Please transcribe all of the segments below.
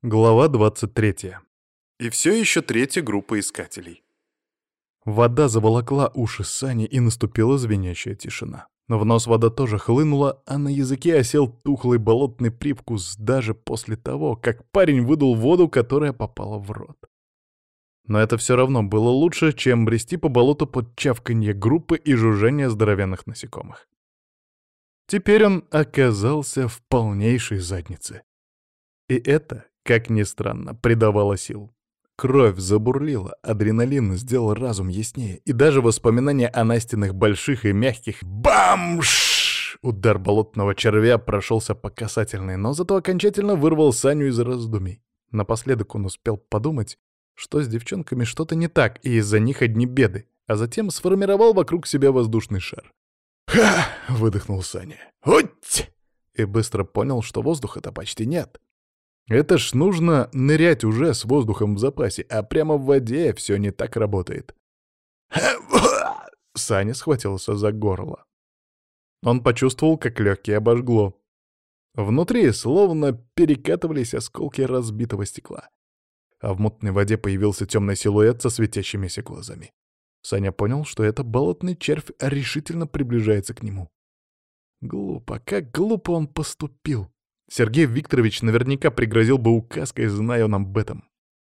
Глава 23. И все еще третья группа искателей. Вода заволокла уши Сани, и наступила звенящая тишина. Но в нос вода тоже хлынула, а на языке осел тухлый болотный привкус даже после того, как парень выдул воду, которая попала в рот. Но это все равно было лучше, чем брести по болоту под чавканье группы и жужжание здоровенных насекомых. Теперь он оказался в полнейшей заднице. И это, как ни странно, придавало сил. Кровь забурлила, адреналин сделал разум яснее, и даже воспоминания о Настиных больших и мягких «Бамш!» Удар болотного червя прошелся по касательной, но зато окончательно вырвал Саню из раздумий. Напоследок он успел подумать, что с девчонками что-то не так, и из-за них одни беды, а затем сформировал вокруг себя воздушный шар. «Ха!» — выдохнул Саня. «Уть!» И быстро понял, что воздуха-то почти нет. Это ж нужно нырять уже с воздухом в запасе, а прямо в воде все не так работает. Саня схватился за горло. Он почувствовал, как легкие обожгло. Внутри словно перекатывались осколки разбитого стекла. А в мутной воде появился темный силуэт со светящимися глазами. Саня понял, что это болотный червь решительно приближается к нему. Глупо, как глупо он поступил. Сергей Викторович наверняка пригрозил бы указкой, зная он об этом.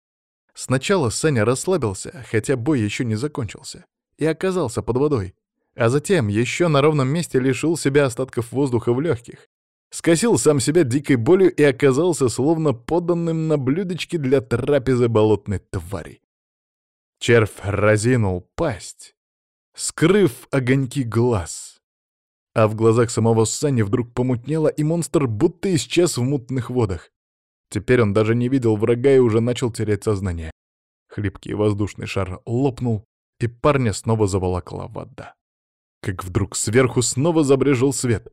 Сначала Саня расслабился, хотя бой еще не закончился, и оказался под водой, а затем еще на ровном месте лишил себя остатков воздуха в легких, скосил сам себя дикой болью и оказался словно поданным на блюдечке для трапезы болотной твари. Червь разинул пасть, скрыв огоньки глаз. А в глазах самого Сани вдруг помутнело, и монстр будто исчез в мутных водах. Теперь он даже не видел врага и уже начал терять сознание. Хлипкий воздушный шар лопнул, и парня снова заволокла вода. Как вдруг сверху снова забрежил свет.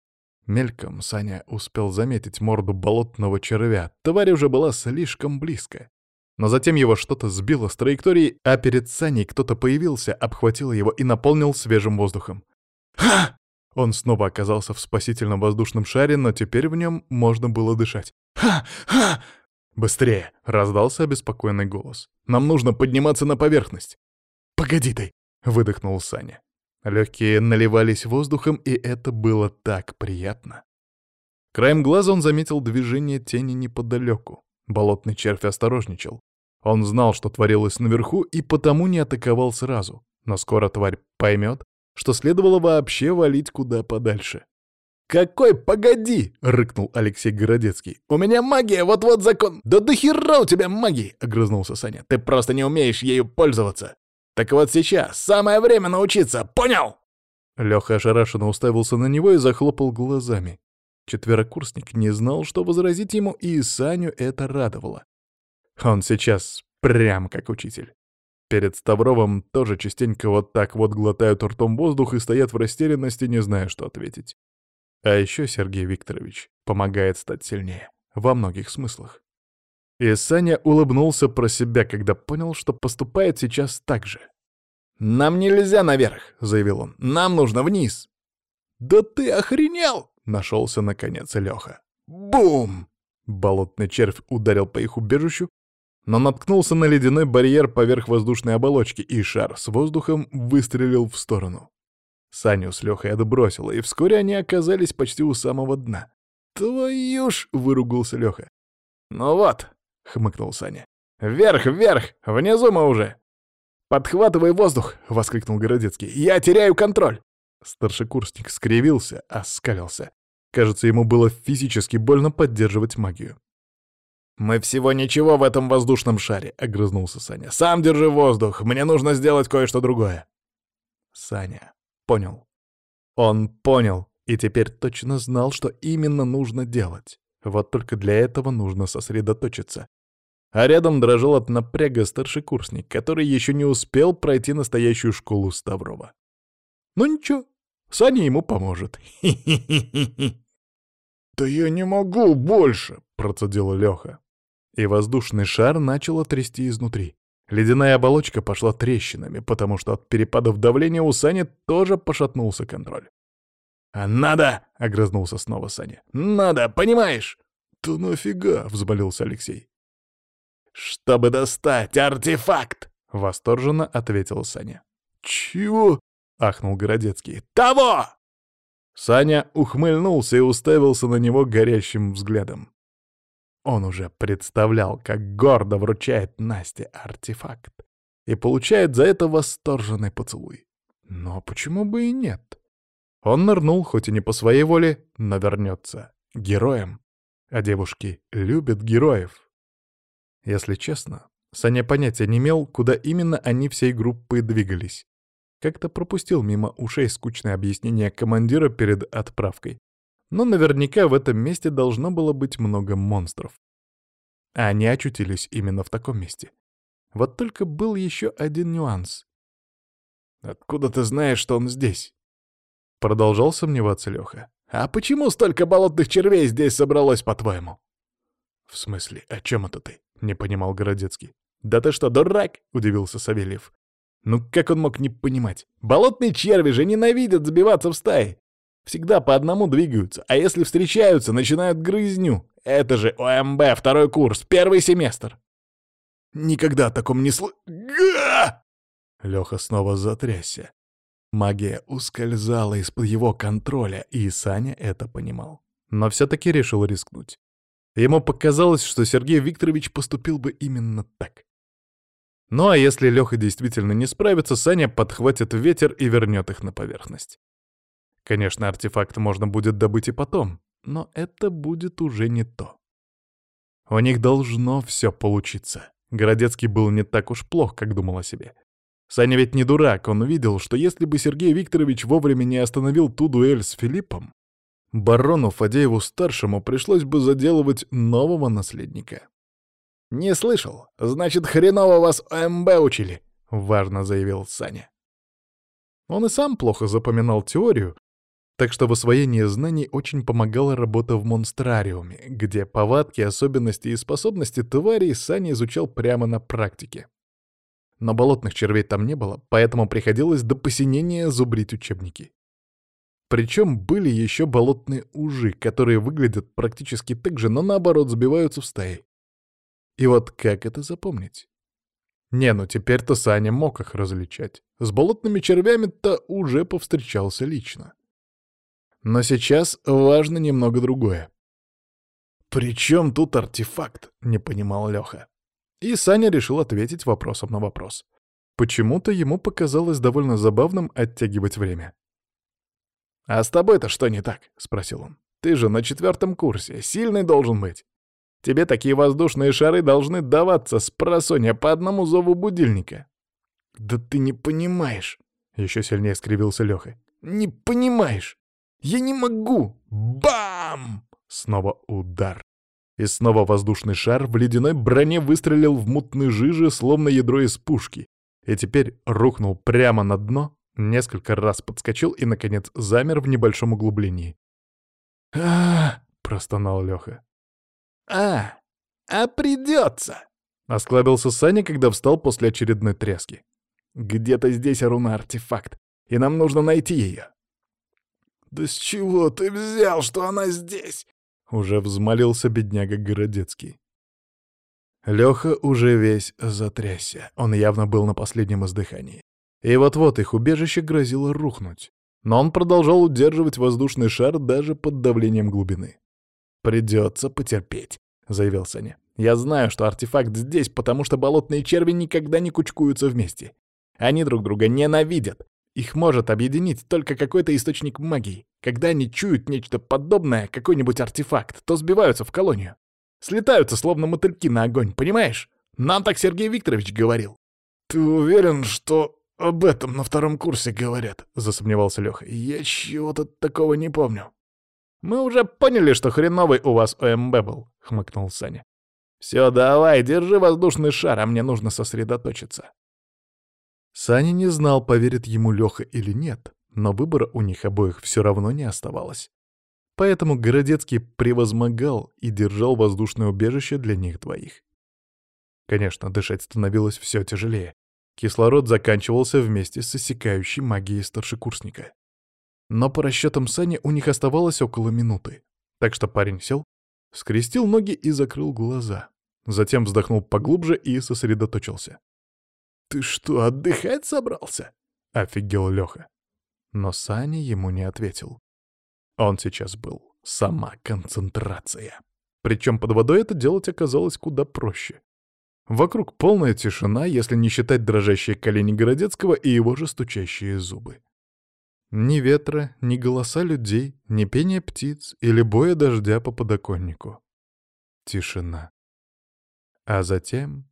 Мельком Саня успел заметить морду болотного червя. Тварь уже была слишком близко. Но затем его что-то сбило с траектории, а перед Саней кто-то появился, обхватил его и наполнил свежим воздухом. «Ха!» Он снова оказался в спасительном воздушном шаре, но теперь в нем можно было дышать. «Ха! Быстрее!» — раздался обеспокоенный голос. «Нам нужно подниматься на поверхность!» «Погоди ты!» — выдохнул Саня. Легкие наливались воздухом, и это было так приятно. Краем глаза он заметил движение тени неподалеку. Болотный червь осторожничал. Он знал, что творилось наверху, и потому не атаковал сразу. Но скоро тварь поймет, что следовало вообще валить куда подальше. «Какой погоди!» — рыкнул Алексей Городецкий. «У меня магия, вот-вот закон...» «Да дохера у тебя магии!» — огрызнулся Саня. «Ты просто не умеешь ею пользоваться. Так вот сейчас самое время научиться, понял?» Лёха ошарашенно уставился на него и захлопал глазами. Четверокурсник не знал, что возразить ему, и Саню это радовало. Он сейчас прям как учитель. Перед Ставровым тоже частенько вот так вот глотают ртом воздух и стоят в растерянности, не зная, что ответить. А еще Сергей Викторович помогает стать сильнее. Во многих смыслах. И Саня улыбнулся про себя, когда понял, что поступает сейчас так же. «Нам нельзя наверх», — заявил он. «Нам нужно вниз». «Да ты охренел!» — нашелся наконец Леха. «Бум!» Болотный червь ударил по их убежищу, но наткнулся на ледяной барьер поверх воздушной оболочки, и шар с воздухом выстрелил в сторону. Саню с Лёхой отбросило, и вскоре они оказались почти у самого дна. «Твою ж!» — выругался Лёха. «Ну вот!» — хмыкнул Саня. «Вверх, вверх! Внизу мы уже!» «Подхватывай воздух!» — воскликнул Городецкий. «Я теряю контроль!» Старшекурсник скривился, оскалился. Кажется, ему было физически больно поддерживать магию. «Мы всего ничего в этом воздушном шаре», — огрызнулся Саня. «Сам держи воздух, мне нужно сделать кое-что другое». Саня понял. Он понял и теперь точно знал, что именно нужно делать. Вот только для этого нужно сосредоточиться. А рядом дрожал от напряга старшекурсник, который еще не успел пройти настоящую школу Ставрова. Ну ничего, Саня ему поможет. «Хи-хи-хи-хи-хи!» «Да я не могу больше!» — процедил Леха. И воздушный шар начал трясти изнутри. Ледяная оболочка пошла трещинами, потому что от перепадов давления у Сани тоже пошатнулся контроль. «А надо!» — огрызнулся снова Саня. «Надо, понимаешь?» «Да нафига?» — взмолился Алексей. «Чтобы достать артефакт!» — восторженно ответил Саня. «Чего?» — ахнул Городецкий. «Того!» Саня ухмыльнулся и уставился на него горящим взглядом. Он уже представлял, как гордо вручает Насте артефакт и получает за это восторженный поцелуй. Но почему бы и нет? Он нырнул, хоть и не по своей воле, но вернется героем. А девушки любят героев. Если честно, Саня понятия не имел, куда именно они всей группой двигались. Как-то пропустил мимо ушей скучное объяснение командира перед отправкой. Но наверняка в этом месте должно было быть много монстров. А они очутились именно в таком месте. Вот только был еще один нюанс. «Откуда ты знаешь, что он здесь?» Продолжал сомневаться Леха. «А почему столько болотных червей здесь собралось, по-твоему?» «В смысле, о чем это ты?» — не понимал Городецкий. «Да ты что, дурак?» — удивился Савельев. «Ну как он мог не понимать? Болотные черви же ненавидят сбиваться в стаи. Всегда по одному двигаются, а если встречаются, начинают грызню. Это же ОМБ, 2-й курс, 1-й семестр». «Никогда о таком не Леха снова затрясся. Магия ускользала из-под его контроля, и Саня это понимал. Но все-таки решил рискнуть. Ему показалось, что Сергей Викторович поступил бы именно так. Ну а если Леха действительно не справится, Саня подхватит ветер и вернет их на поверхность. Конечно, артефакт можно будет добыть и потом, но это будет уже не то. У них должно все получиться. Городецкий был не так уж плох, как думал о себе. Саня ведь не дурак, он видел, что если бы Сергей Викторович вовремя не остановил ту дуэль с Филиппом, барону Фадееву-старшему пришлось бы заделывать нового наследника. «Не слышал? Значит, хреново вас ОМБ учили», — важно заявил Саня. Он и сам плохо запоминал теорию, так что в освоении знаний очень помогала работа в монстрариуме, где повадки, особенности и способности тварей Саня изучал прямо на практике. Но болотных червей там не было, поэтому приходилось до посинения зубрить учебники. Причем были еще болотные ужи, которые выглядят практически так же, но наоборот сбиваются в стаи. И вот как это запомнить? Не, ну теперь-то Саня мог их различать. С болотными червями-то уже повстречался лично. Но сейчас важно немного другое. «При чем тут артефакт?» — не понимал Леха. И Саня решил ответить вопросом на вопрос. Почему-то ему показалось довольно забавным оттягивать время. «А с тобой-то что не так?» — спросил он. «Ты же на 4-м курсе, сильный должен быть. Тебе такие воздушные шары должны даваться спросонья по одному зову будильника». «Да ты не понимаешь!» — еще сильнее скривился Леха. «Не понимаешь! Я не могу! Бам!» Снова удар. И снова воздушный шар в ледяной броне выстрелил в мутной жиже, словно ядро из пушки, и теперь рухнул прямо на дно, несколько раз подскочил и, наконец, замер в небольшом углублении. Простонал Леха. А придется!» — осклабился Саня, когда встал после очередной тряски. «Где-то здесь руна-артефакт, и нам нужно найти ее». «Да с чего ты взял, что она здесь?» — уже взмолился бедняга Городецкий. Леха уже весь затрясся, он явно был на последнем издыхании. И вот-вот их убежище грозило рухнуть. Но он продолжал удерживать воздушный шар даже под давлением глубины. «Придется потерпеть», — заявил Саня. «Я знаю, что артефакт здесь, потому что болотные черви никогда не кучкуются вместе. Они друг друга ненавидят. Их может объединить только какой-то источник магии. Когда они чуют нечто подобное, какой-нибудь артефакт, то сбиваются в колонию. Слетаются, словно мотыльки на огонь, понимаешь? Нам так Сергей Викторович говорил». «Ты уверен, что об этом на 2-м курсе говорят?» — засомневался Леха. «Я чего-то такого не помню». «Мы уже поняли, что хреновый у вас ОМБ был», — хмыкнул Саня. «Все, давай, держи воздушный шар, а мне нужно сосредоточиться». Саня не знал, поверит ему Леха или нет, но выбора у них обоих все равно не оставалось. Поэтому Городецкий превозмогал и держал воздушное убежище для них двоих. Конечно, дышать становилось все тяжелее. Кислород заканчивался вместе с иссякающей магией старшекурсника. Но по расчетам Сани у них оставалось около минуты. Так что парень сел, скрестил ноги и закрыл глаза. Затем вздохнул поглубже и сосредоточился. «Ты что, отдыхать собрался?» — офигел Лёха. Но Саня ему не ответил. Он сейчас был сама концентрация. Причем под водой это делать оказалось куда проще. Вокруг полная тишина, если не считать дрожащие колени Городецкого и его же стучащие зубы. Ни ветра, ни голоса людей, ни пения птиц или боя дождя по подоконнику. Тишина. А затем...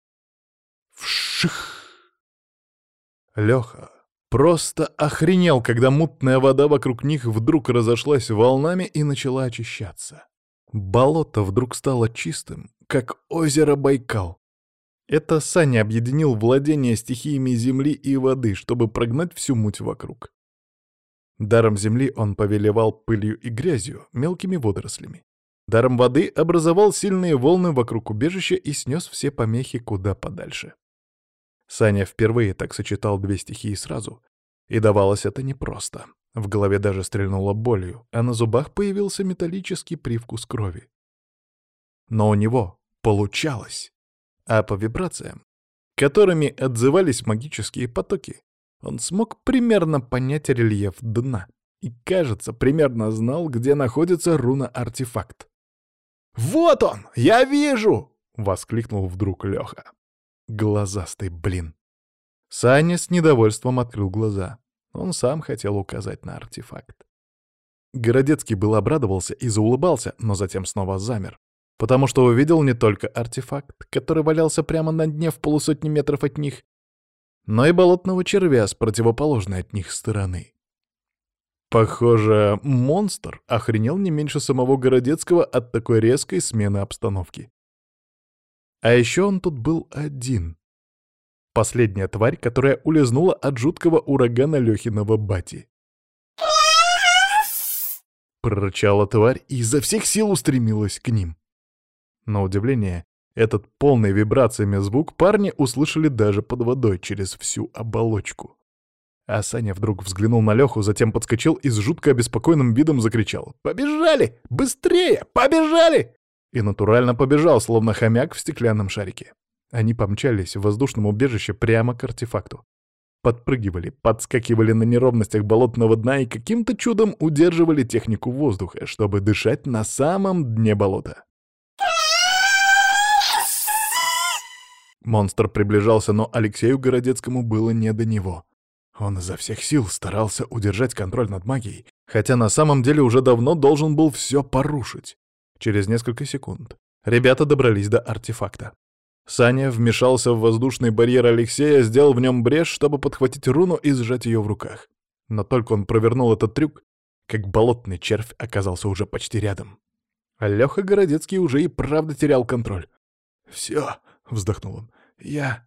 Вших! Лёха просто охренел, когда мутная вода вокруг них вдруг разошлась волнами и начала очищаться. Болото вдруг стало чистым, как озеро Байкал. Это Саня объединил владение стихиями земли и воды, чтобы прогнать всю муть вокруг. Даром земли он повелевал пылью и грязью, мелкими водорослями. Даром воды образовал сильные волны вокруг убежища и снес все помехи куда подальше. Саня впервые так сочетал две стихии сразу, и давалось это непросто. В голове даже стрельнуло болью, а на зубах появился металлический привкус крови. Но у него получалось. А по вибрациям, которыми отзывались магические потоки, он смог примерно понять рельеф дна и, кажется, примерно знал, где находится руна-артефакт. «Вот он! Я вижу!» — воскликнул вдруг Лёха. Глазастый блин. Саня с недовольством открыл глаза. Он сам хотел указать на артефакт. Городецкий был обрадовался и заулыбался, но затем снова замер, потому что увидел не только артефакт, который валялся прямо на дне в полусотни метров от них, но и болотного червя с противоположной от них стороны. Похоже, монстр охренел не меньше самого Городецкого от такой резкой смены обстановки. А еще он тут был один. Последняя тварь, которая улизнула от жуткого урагана Лёхиного бати. Прорычала тварь и изо всех сил устремилась к ним. На удивление, этот полный вибрациями звук парни услышали даже под водой через всю оболочку. А Саня вдруг взглянул на Лёху, затем подскочил и с жутко обеспокоенным видом закричал: «Побежали! Быстрее! Побежали!» И натурально побежал, словно хомяк в стеклянном шарике. Они помчались в воздушном убежище прямо к артефакту. Подпрыгивали, подскакивали на неровностях болотного дна и каким-то чудом удерживали технику воздуха, чтобы дышать на самом дне болота. Монстр приближался, но Алексею Городецкому было не до него. Он изо всех сил старался удержать контроль над магией, хотя на самом деле уже давно должен был все порушить. Через несколько секунд ребята добрались до артефакта. Саня вмешался в воздушный барьер Алексея, сделал в нем брешь, чтобы подхватить руну и сжать ее в руках. Но только он провернул этот трюк, как болотный червь оказался уже почти рядом. А Лёха Городецкий уже и правда терял контроль. «Все», — вздохнул он, — «я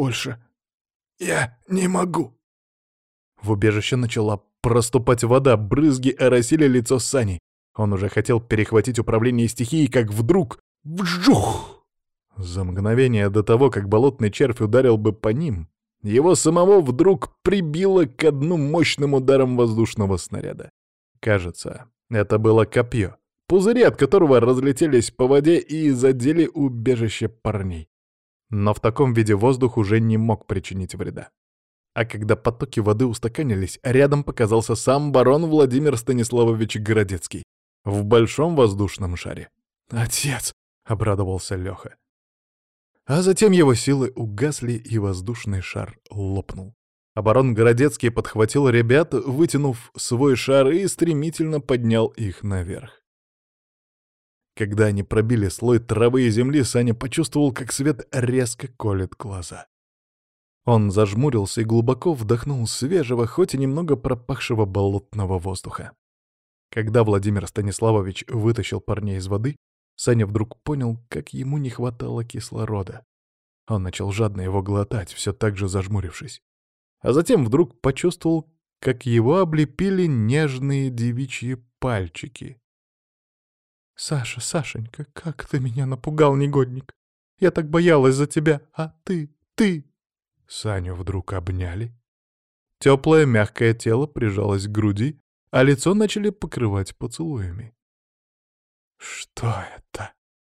не могу». В убежище начала проступать вода, брызги оросили лицо Сани. Он уже хотел перехватить управление стихией, как вдруг... Вжух! За мгновение до того, как болотный червь ударил бы по ним, его самого вдруг прибило к дну мощным ударом воздушного снаряда. Кажется, это было копье, пузыри от которого разлетелись по воде и задели убежище парней. Но в таком виде воздух уже не мог причинить вреда. А когда потоки воды устаканились, рядом показался сам барон Владимир Станиславович Городецкий в большом воздушном шаре. «Отец!» — обрадовался Лёха. А затем его силы угасли, и воздушный шар лопнул. А барон Городецкий подхватил ребят, вытянув свой шар и стремительно поднял их наверх. Когда они пробили слой травы и земли, Саня почувствовал, как свет резко колет глаза. Он зажмурился и глубоко вдохнул свежего, хоть и немного пропахшего болотного воздуха. Когда Владимир Станиславович вытащил парней из воды, Саня вдруг понял, как ему не хватало кислорода. Он начал жадно его глотать, все так же зажмурившись. А затем вдруг почувствовал, как его облепили нежные девичьи пальчики. «Саша, Сашенька, как ты меня напугал, негодник! Я так боялась за тебя, а ты... Саню вдруг обняли. Теплое мягкое тело прижалось к груди, а лицо начали покрывать поцелуями. «Что это?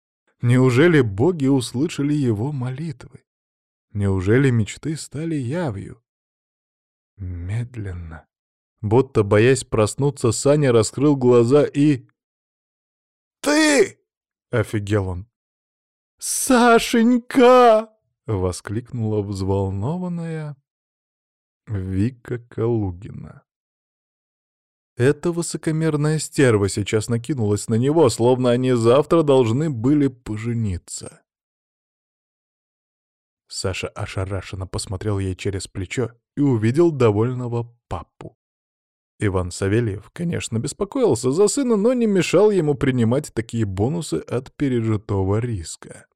Неужели боги услышали его молитвы? Неужели мечты стали явью? Медленно, будто боясь проснуться, Саня раскрыл глаза и... «Ты!» — офигел он. «Сашенька!» — воскликнула взволнованная Вика Калугина. Эта высокомерная стерва сейчас накинулась на него, словно они завтра должны были пожениться. Саша ошарашенно посмотрел ей через плечо и увидел довольного папу. Иван Савельев, конечно, беспокоился за сына, но не мешал ему принимать такие бонусы от пережитого риска.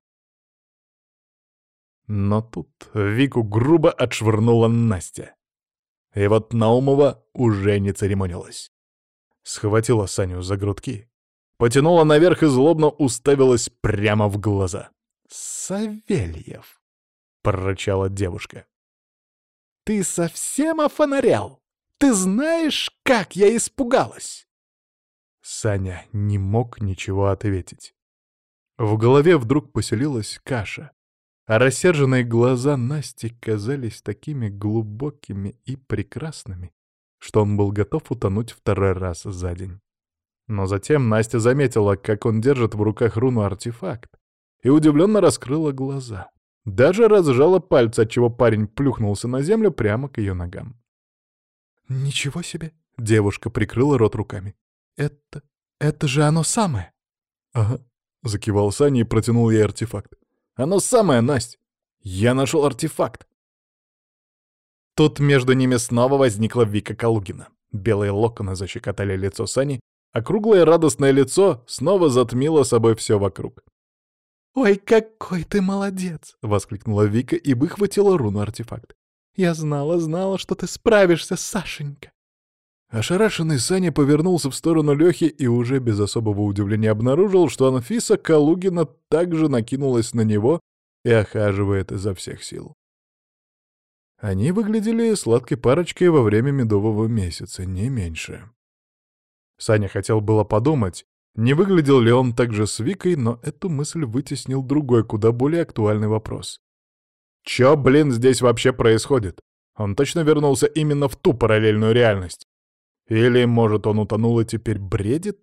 Но тут Вику грубо отшвырнула Настя. И вот Наумова уже не церемонилась. Схватила Саню за грудки, потянула наверх и злобно уставилась прямо в глаза. «Савельев!» — прорычала девушка. «Ты совсем офонарел? Ты знаешь, как я испугалась?» Саня не мог ничего ответить. В голове вдруг поселилась каша, а рассерженные глаза Насти казались такими глубокими и прекрасными, что он был готов утонуть второй раз за день. Но затем Настя заметила, как он держит в руках руну-артефакт, и удивленно раскрыла глаза. Даже разжала пальцы, отчего парень плюхнулся на землю прямо к ее ногам. «Ничего себе!» — девушка прикрыла рот руками. «Это же оно самое!» «Ага», — закивал Саня и протянул ей артефакт. «Оно самое, Насть! Я нашел артефакт!» Тут между ними снова возникла Вика Калугина. Белые локоны защекотали лицо Сани, а круглое радостное лицо снова затмило собой все вокруг. «Ой, какой ты молодец!» — воскликнула Вика и выхватила руну-артефакт. «Я знала, что ты справишься, Сашенька!» Ошарашенный Саня повернулся в сторону Лёхи и уже без особого удивления обнаружил, что Анфиса Калугина также накинулась на него и охаживает изо всех сил. Они выглядели сладкой парочкой во время медового месяца, не меньше. Саня хотел было подумать, не выглядел ли он так же с Викой, но эту мысль вытеснил другой, куда более актуальный вопрос. Чё, блин, здесь вообще происходит? Он точно вернулся именно в ту параллельную реальность? Или, может, он утонул и теперь бредит?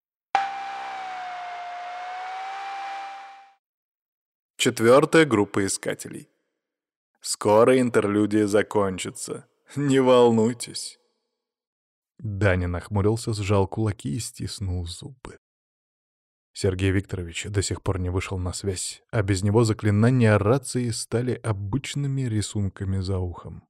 Четвертая группа искателей. Скоро интерлюдия закончится. Не волнуйтесь. Даня нахмурился, сжал кулаки и стиснул зубы. Сергей Викторович до сих пор не вышел на связь, а без него заклинания рации стали обычными рисунками за ухом.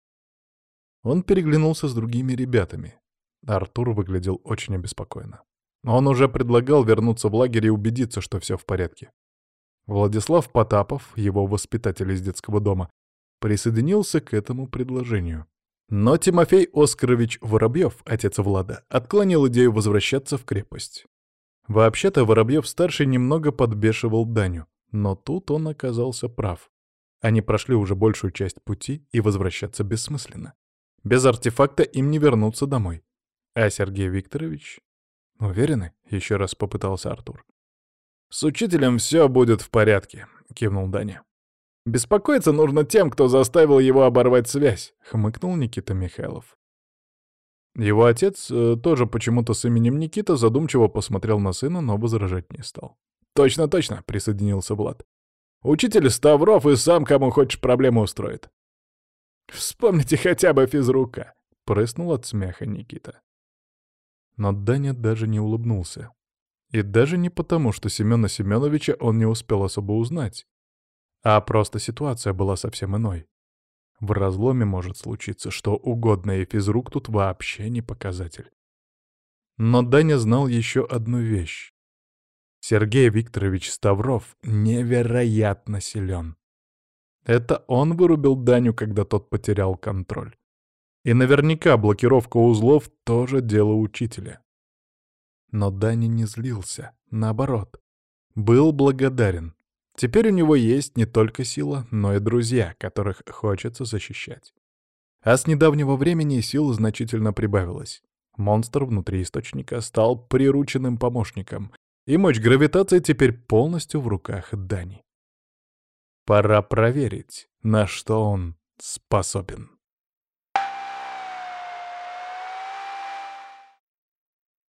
Он переглянулся с другими ребятами. Артур выглядел очень обеспокоенно. Он уже предлагал вернуться в лагерь и убедиться, что все в порядке. Владислав Потапов, его воспитатель из детского дома, присоединился к этому предложению. Но Тимофей Оскарович Воробьев, отец Влада, отклонил идею возвращаться в крепость. Вообще-то Воробьев-старший немного подбешивал Даню, но тут он оказался прав. Они прошли уже большую часть пути, и возвращаться бессмысленно. Без артефакта им не вернуться домой. А Сергей Викторович... «Уверены?» — еще раз попытался Артур. «С учителем все будет в порядке», — кивнул Даня. «Беспокоиться нужно тем, кто заставил его оборвать связь», — хмыкнул Никита Михайлов. Его отец, тоже почему-то с именем Никита, задумчиво посмотрел на сына, но возражать не стал. «Точно, точно», — присоединился Влад. «Учитель Ставров и сам кому хочешь проблему устроит». «Вспомните хотя бы физрука», — прыснул от смеха Никита. Но Даня даже не улыбнулся. И даже не потому, что Семёна Семёновича он не успел особо узнать, а просто ситуация была совсем иной. В разломе может случиться что угодно, и физрук тут вообще не показатель. Но Даня знал еще одну вещь. Сергей Викторович Ставров невероятно силен. Это он вырубил Даню, когда тот потерял контроль. И наверняка блокировка узлов — тоже дело учителя. Но Даня не злился, наоборот. Был благодарен. Теперь у него есть не только сила, но и друзья, которых хочется защищать. А с недавнего времени сил значительно прибавилось. Монстр внутри источника стал прирученным помощником, и мощь гравитации теперь полностью в руках Дани. Пора проверить, на что он способен.